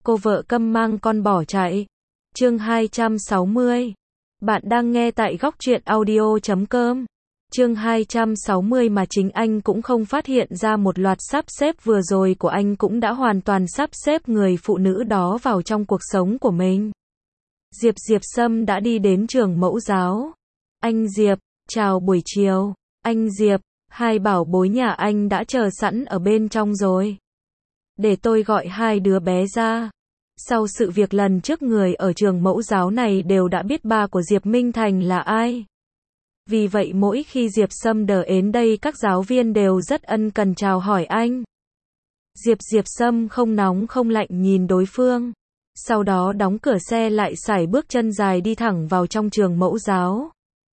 cô vợ câm mang con bỏ chạy. Chương 260. Bạn đang nghe tại góc truyện audio.com. Chương 260 mà chính anh cũng không phát hiện ra một loạt sắp xếp vừa rồi của anh cũng đã hoàn toàn sắp xếp người phụ nữ đó vào trong cuộc sống của mình. Diệp Sâm đã đi đến trường mẫu giáo. Anh Diệp, chào buổi chiều. Anh Diệp, hai bảo bối nhà anh đã chờ sẵn ở bên trong rồi. Để tôi gọi hai đứa bé ra. Sau sự việc lần trước, người ở trường mẫu giáo này đều đã biết ba của Diệp Minh Thành là ai. Vì vậy mỗi khi Diệp Sâm đến đây, các giáo viên đều rất ân cần chào hỏi anh. Diệp Sâm không nóng không lạnh nhìn đối phương. Sau đó đóng cửa xe lại, sải bước chân dài đi thẳng vào trong trường mẫu giáo.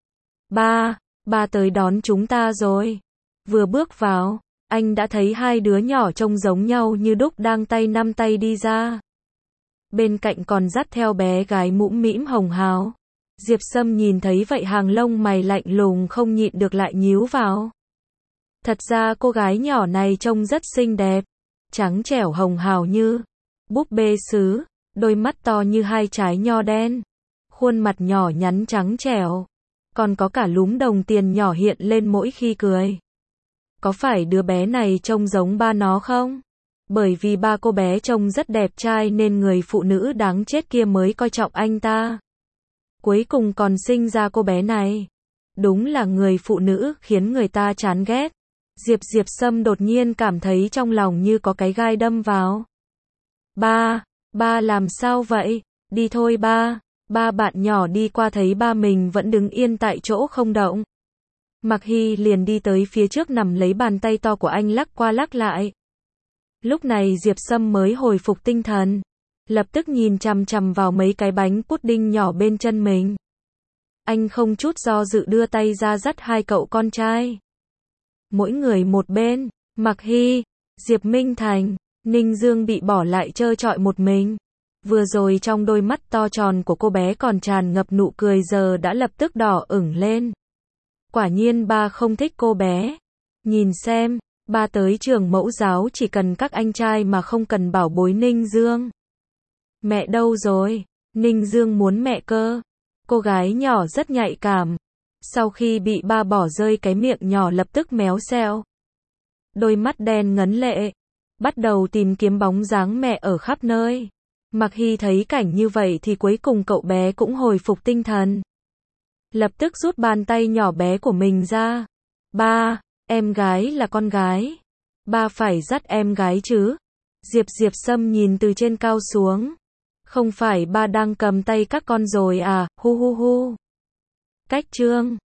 Ba tới đón chúng ta rồi. Vừa bước vào, anh đã thấy hai đứa nhỏ trông giống nhau như đúc đang tay nắm tay đi ra. Bên cạnh còn dắt theo bé gái mũm mĩm hồng hào. Diệp Sâm nhìn thấy vậy, hàng lông mày lạnh lùng không nhịn được lại nhíu vào. Thật ra cô gái nhỏ này trông rất xinh đẹp, trắng trẻo hồng hào như búp bê sứ, đôi mắt to như hai trái nho đen, khuôn mặt nhỏ nhắn trắng trẻo, còn có cả lúm đồng tiền nhỏ hiện lên mỗi khi cười. Có phải đứa bé này trông giống ba nó không? Bởi vì ba cô bé trông rất đẹp trai nên người phụ nữ đáng chết kia mới coi trọng anh ta. Cuối cùng còn sinh ra cô bé này. Đúng là người phụ nữ khiến người ta chán ghét. Diệp Sâm đột nhiên cảm thấy trong lòng như có cái gai đâm vào. Ba làm sao vậy? Đi thôi ba. Ba bạn nhỏ đi qua thấy ba mình vẫn đứng yên tại chỗ không động. Mạc Hy liền đi tới phía trước, nắm lấy bàn tay to của anh lắc qua lắc lại. Lúc này Diệp Sâm mới hồi phục tinh thần, lập tức nhìn chằm chằm vào mấy cái bánh pudding nhỏ bên chân mình. Anh không chút do dự đưa tay ra dắt hai cậu con trai. Mỗi người một bên, Mạc Hy, Diệp Minh Thành, Ninh Dương bị bỏ lại trơ trọi một mình. Vừa rồi trong đôi mắt to tròn của cô bé còn tràn ngập nụ cười, giờ đã lập tức đỏ ửng lên. Quả nhiên ba không thích cô bé. Nhìn xem, ba tới trường mẫu giáo chỉ cần các anh trai mà không cần bảo bối Ninh Dương. Mẹ đâu rồi? Ninh Dương muốn mẹ cơ. Cô gái nhỏ rất nhạy cảm. Sau khi bị ba bỏ rơi, cái miệng nhỏ lập tức méo xẹo. Đôi mắt đen ngấn lệ. Bắt đầu tìm kiếm bóng dáng mẹ ở khắp nơi. Mạc Hy thấy cảnh như vậy thì cuối cùng cậu bé cũng hồi phục tinh thần. Lập tức rút bàn tay nhỏ bé của mình ra. Ba, em gái là con gái. Ba phải dắt em gái chứ. Diệp Sâm nhìn từ trên cao xuống. Không phải ba đang cầm tay các con rồi à, hu hu hu. Cách chương.